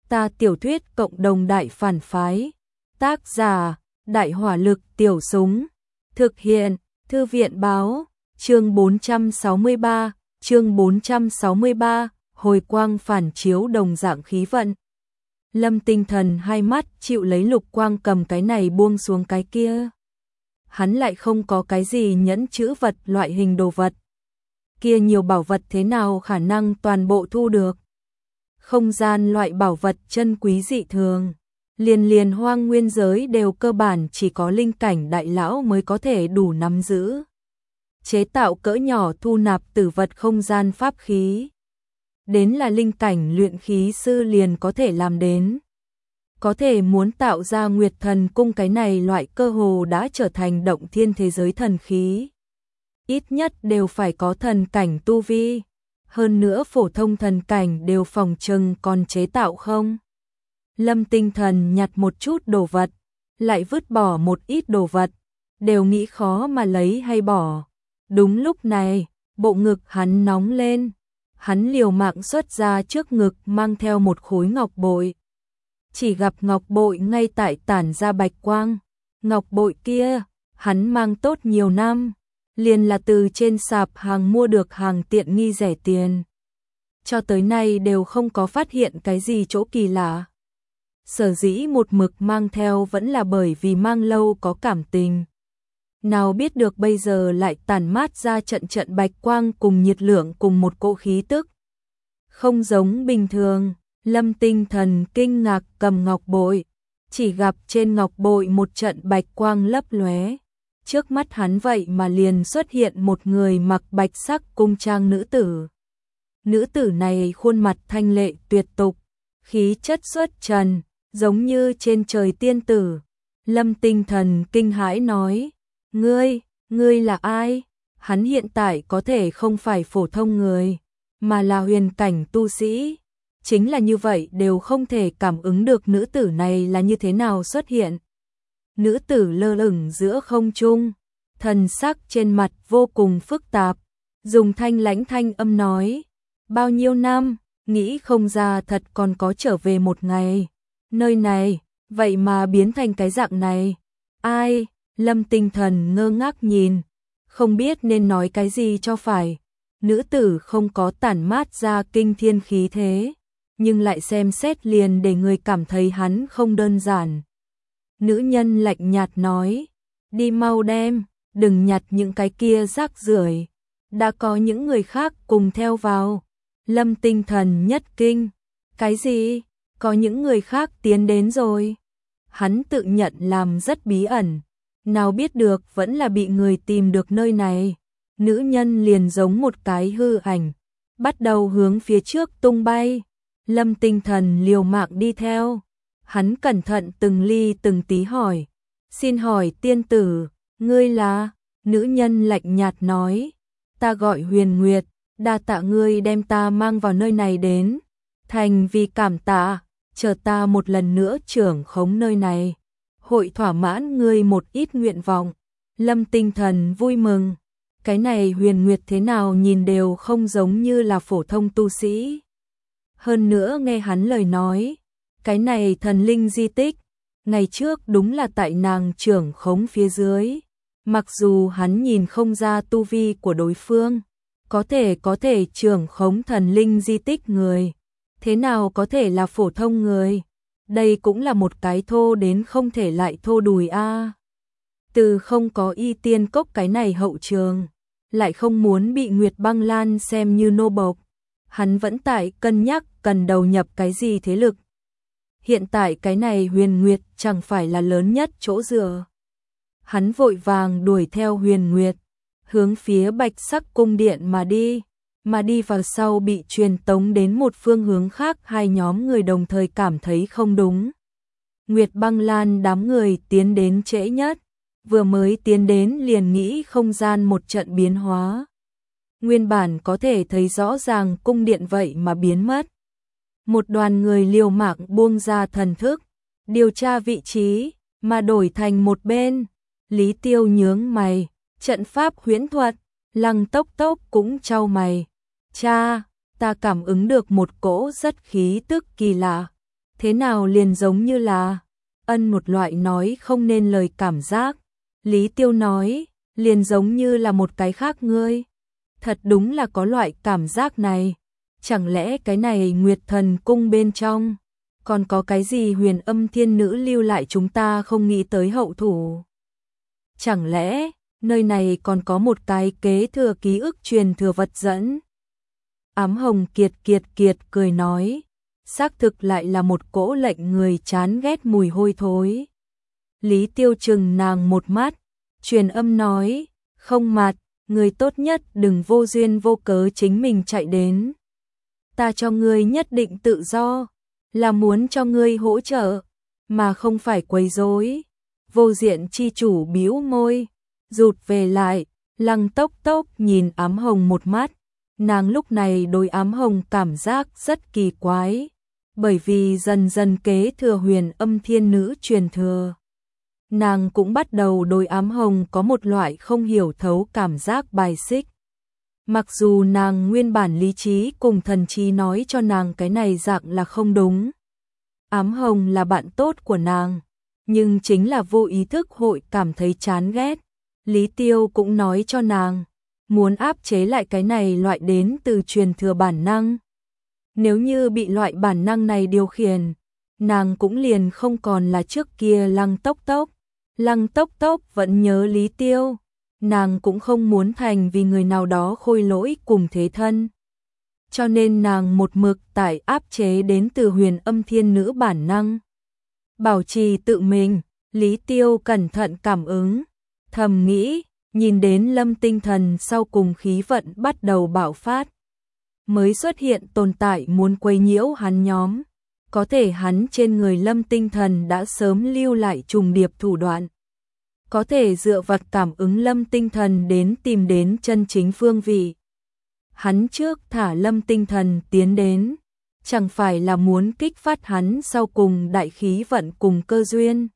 Ta tiểu thuyết cộng đồng đại phản phái. Tác giả: Đại hỏa lực tiểu súng. Thực hiện: Thư viện báo. Chương 463, hồi quang phản chiếu đồng dạng khí vận. Lâm Tinh Thần hai mắt chịu lấy lục quang cầm cái này buông xuống cái kia. Hắn lại không có cái gì nhẫn chữ vật loại hình đồ vật. Kia nhiều bảo vật thế nào khả năng toàn bộ thu được. Không gian loại bảo vật chân quý dị thường. Liền hoang nguyên giới đều cơ bản chỉ có linh cảnh đại lão mới có thể đủ nắm giữ. Chế tạo cỡ nhỏ thu nạp tử vật không gian pháp khí. Đến là linh cảnh luyện khí sư liền có thể làm đến. Có thể muốn tạo ra Nguyệt Thần Cung cái này loại cơ hồ đã trở thành động thiên thế giới thần khí. Ít nhất đều phải có thần cảnh tu vi. Hơn nữa phổ thông thần cảnh đều phòng trừng còn chế tạo không. Lâm Tinh Thần nhặt một chút đồ vật, lại vứt bỏ một ít đồ vật, đều nghĩ khó mà lấy hay bỏ. Đúng lúc này, bộ ngực hắn nóng lên, hắn liều mạng xuất ra trước ngực mang theo một khối ngọc bội. Chỉ gặp ngọc bội ngay tại tản ra bạch quang, ngọc bội kia, hắn mang tốt nhiều năm, liền là từ trên sạp hàng mua được hàng tiện nghi rẻ tiền. Cho tới nay đều không có phát hiện cái gì chỗ kỳ lạ. Sở dĩ một mực mang theo vẫn là bởi vì mang lâu có cảm tình. Nào biết được bây giờ lại tản mát ra trận bạch quang cùng nhiệt lượng cùng một cỗ khí tức. Không giống bình thường, Lâm Tinh Thần kinh ngạc cầm ngọc bội, chỉ gặp trên ngọc bội một trận bạch quang lấp lóe. Trước mắt hắn vậy mà liền xuất hiện một người mặc bạch sắc cung trang nữ tử. Nữ tử này khuôn mặt thanh lệ tuyệt tục, khí chất xuất trần, giống như trên trời tiên tử. Lâm Tinh Thần kinh hãi nói, ngươi là ai? Hắn hiện tại có thể không phải phổ thông người, mà là huyền cảnh tu sĩ. Chính là như vậy đều không thể cảm ứng được nữ tử này là như thế nào xuất hiện. Nữ tử lơ lửng giữa không trung, thần sắc trên mặt vô cùng phức tạp, dùng thanh lãnh thanh âm nói, bao nhiêu năm, nghĩ không ra thật còn có trở về một ngày. Nơi này, vậy mà biến thành cái dạng này. Ai? Lâm Tinh Thần ngơ ngác nhìn, không biết nên nói cái gì cho phải. Nữ tử không có tản mát ra kinh thiên khí thế, nhưng lại xem xét liền để người cảm thấy hắn không đơn giản. Nữ nhân lạnh nhạt nói, đi mau đem, đừng nhặt những cái kia rác rưởi. Đã có những người khác cùng theo vào. Lâm Tinh Thần nhất kinh, cái gì? Có những người khác tiến đến rồi. Hắn tự nhận làm rất bí ẩn, nào biết được vẫn là bị người tìm được nơi này. Nữ nhân liền giống một cái hư ảnh, bắt đầu hướng phía trước tung bay. Lâm Tinh Thần liều mạng đi theo. Hắn cẩn thận từng ly từng tí hỏi, xin hỏi tiên tử, ngươi là? Nữ nhân lạnh nhạt nói, ta gọi Huyền Nguyệt, đa tạ ngươi đem ta mang vào nơi này đến. Thành vì cảm tạ, chờ ta một lần nữa trưởng khống nơi này, hội thỏa mãn ngươi một ít nguyện vọng. Lâm Tinh Thần vui mừng, cái này Huyền Nguyệt thế nào nhìn đều không giống như là phổ thông tu sĩ. Hơn nữa nghe hắn lời nói, cái này thần linh di tích, ngày trước đúng là tại nàng trưởng khống phía dưới. Mặc dù hắn nhìn không ra tu vi của đối phương, có thể trưởng khống thần linh di tích người, thế nào có thể là phổ thông người. Đây cũng là một cái thô đến không thể lại thô đùi a. Từ không có y tiên cốc cái này hậu trường, lại không muốn bị Nguyệt Băng Lan xem như nô bộc. Hắn vẫn tại cân nhắc cần đầu nhập cái gì thế lực. Hiện tại cái này Huyền Nguyệt chẳng phải là lớn nhất chỗ dựa. Hắn vội vàng đuổi theo Huyền Nguyệt, hướng phía bạch sắc cung điện mà đi vào sau bị truyền tống đến một phương hướng khác. Hai nhóm người đồng thời cảm thấy không đúng. Nguyệt Băng Lan đám người tiến đến trễ nhất, vừa mới tiến đến liền nghĩ không gian một trận biến hóa. Nguyên bản có thể thấy rõ ràng cung điện vậy mà biến mất. Một đoàn người liều mạng buông ra thần thức, điều tra vị trí, mà đổi thành một bên. Lý Tiêu nhướng mày, trận pháp huyễn thuật. Lăng Tốc Tốc cũng chau mày. Cha, ta cảm ứng được một cỗ rất khí tức kỳ lạ. Thế nào liền giống như là một loại nói không nên lời cảm giác. Lý Tiêu nói, liền giống như là một cái khác ngươi. Thật đúng là có loại cảm giác này. Chẳng lẽ cái này Nguyệt Thần Cung bên trong còn có cái gì Huyền Âm Thiên Nữ lưu lại chúng ta không nghĩ tới hậu thủ? Chẳng lẽ nơi này còn có một cái kế thừa ký ức truyền thừa vật dẫn? Ám Hồng kiệt cười nói, xác thực lại là một cỗ lệnh người chán ghét mùi hôi thối. Lý Tiêu chừng nàng một mắt, truyền âm nói, không mặt, người tốt nhất đừng vô duyên vô cớ chính mình chạy đến. Ta cho ngươi nhất định tự do, là muốn cho ngươi hỗ trợ, mà không phải quấy rối. Vô diện chi chủ bĩu môi, rụt về lại, Lăng Tốc Tốc nhìn Ám Hồng một mắt. Nàng lúc này đối Ám Hồng cảm giác rất kỳ quái, bởi vì dần dần kế thừa Huyền Âm Thiên Nữ truyền thừa. Nàng cũng bắt đầu đối Ám Hồng có một loại không hiểu thấu cảm giác bài xích. Mặc dù nàng nguyên bản lý trí cùng thần trí nói cho nàng cái này dạng là không đúng. Ám Hồng là bạn tốt của nàng, nhưng chính là vô ý thức hội cảm thấy chán ghét. Lý Tiêu cũng nói cho nàng, muốn áp chế lại cái này loại đến từ truyền thừa bản năng. Nếu như bị loại bản năng này điều khiển, nàng cũng liền không còn là trước kia Lăng Tốc Tốc. Lăng Tốc Tốc vẫn nhớ Lý Tiêu, nàng cũng không muốn thành vì người nào đó khôi lỗi cùng thế thân. Cho nên nàng một mực tại áp chế đến từ Huyền Âm Thiên Nữ bản năng. Bảo trì tự mình, Lý Tiêu cẩn thận cảm ứng, thầm nghĩ, nhìn đến Lâm Tinh Thần sau cùng khí vận bắt đầu bạo phát. Mới xuất hiện tồn tại muốn quấy nhiễu hắn nhóm. Có thể hắn trên người Lâm Tinh Thần đã sớm lưu lại trùng điệp thủ đoạn. Có thể dựa vật cảm ứng Lâm Tinh Thần đến tìm đến chân chính phương vị. Hắn trước thả Lâm Tinh Thần tiến đến, chẳng phải là muốn kích phát hắn sau cùng đại khí vận cùng cơ duyên.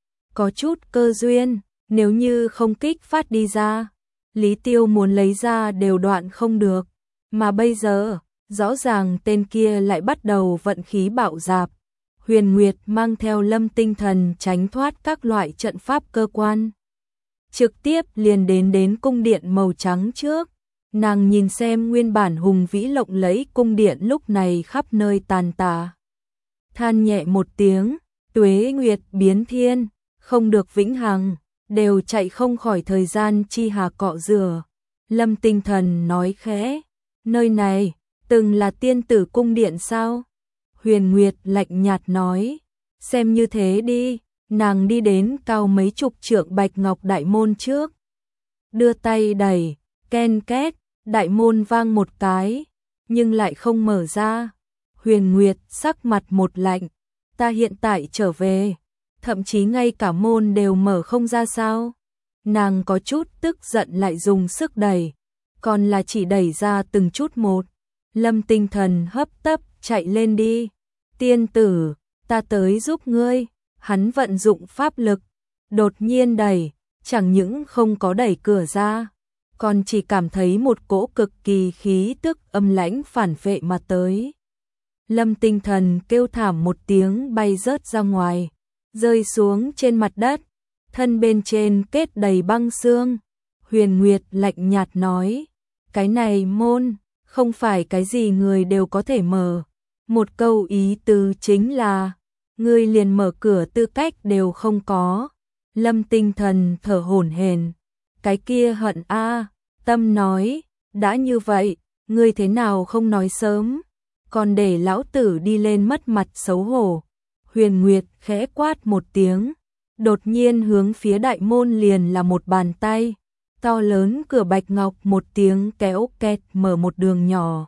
Có chút cơ duyên, nếu như không kích phát đi ra, Lý Tiêu muốn lấy ra đều đoạn không được. Mà bây giờ, rõ ràng tên kia lại bắt đầu vận khí bạo dạp. Huyền Nguyệt mang theo Lâm Tinh Thần tránh thoát các loại trận pháp cơ quan. Trực tiếp liền đến cung điện màu trắng trước. Nàng nhìn xem nguyên bản hùng vĩ lộng lẫy cung điện lúc này khắp nơi tàn tạ. Than nhẹ một tiếng, tuế nguyệt biến thiên, không được vĩnh hằng, đều chạy không khỏi thời gian chi hà cọ rửa. Lâm Tinh Thần nói khẽ, nơi này, từng là tiên tử cung điện sao? Huyền Nguyệt lạnh nhạt nói, xem như thế đi. Nàng đi đến cao mấy chục trượng bạch ngọc đại môn trước. Đưa tay đẩy, ken két, đại môn vang một cái, nhưng lại không mở ra. Huyền Nguyệt sắc mặt một lạnh, ta hiện tại trở về, thậm chí ngay cả môn đều mở không ra sao? Nàng có chút tức giận lại dùng sức đẩy, còn là chỉ đẩy ra từng chút một. Lâm Tinh Thần hấp tấp chạy lên đi. Tiên tử, ta tới giúp ngươi. Hắn vận dụng pháp lực, đột nhiên đẩy, chẳng những không có đẩy cửa ra, còn chỉ cảm thấy một cỗ cực kỳ khí tức âm lãnh phản vệ mà tới. Lâm Tinh Thần kêu thảm một tiếng bay rớt ra ngoài, rơi xuống trên mặt đất, thân bên trên kết đầy băng xương. Huyền Nguyệt lạnh nhạt nói, cái này môn, không phải cái gì người đều có thể mở. Một câu ý tứ chính là, ngươi liền mở cửa tư cách đều không có. Lâm Tinh Thần thở hổn hển, cái kia hận a. Tâm nói, đã như vậy, ngươi thế nào không nói sớm, còn để lão tử đi lên mất mặt xấu hổ. Huyền Nguyệt khẽ quát một tiếng, đột nhiên hướng phía đại môn liền là một bàn tay, to lớn cửa bạch ngọc một tiếng kéo kẹt mở một đường nhỏ.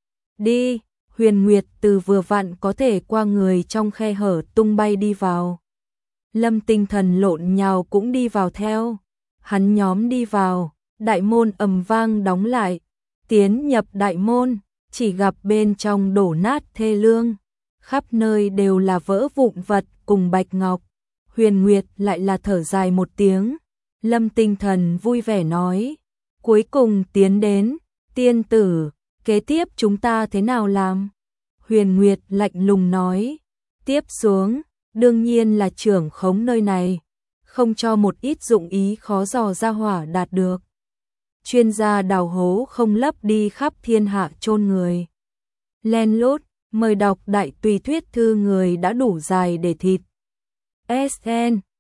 Đi. Huyền Nguyệt từ vừa vặn có thể qua người trong khe hở tung bay đi vào. Lâm Tinh Thần lộn nhào cũng đi vào theo. Hắn nhóm đi vào, đại môn ầm vang đóng lại. Tiến nhập đại môn, chỉ gặp bên trong đổ nát thê lương. Khắp nơi đều là vỡ vụn vật cùng bạch ngọc. Huyền Nguyệt lại là thở dài một tiếng. Lâm Tinh Thần vui vẻ nói, cuối cùng tiến đến, tiên tử. Kế tiếp chúng ta thế nào làm? Huyền Nguyệt lạnh lùng nói, Tiếp xuống, đương nhiên là trưởng khống nơi này, không cho một ít dụng ý khó dò ra hỏa đạt được. Chuyên gia đào hố không lấp đi khắp thiên hạ chôn người. Len lút, mời đọc đại tùy thuyết thư người đã đủ dài để thịt. SN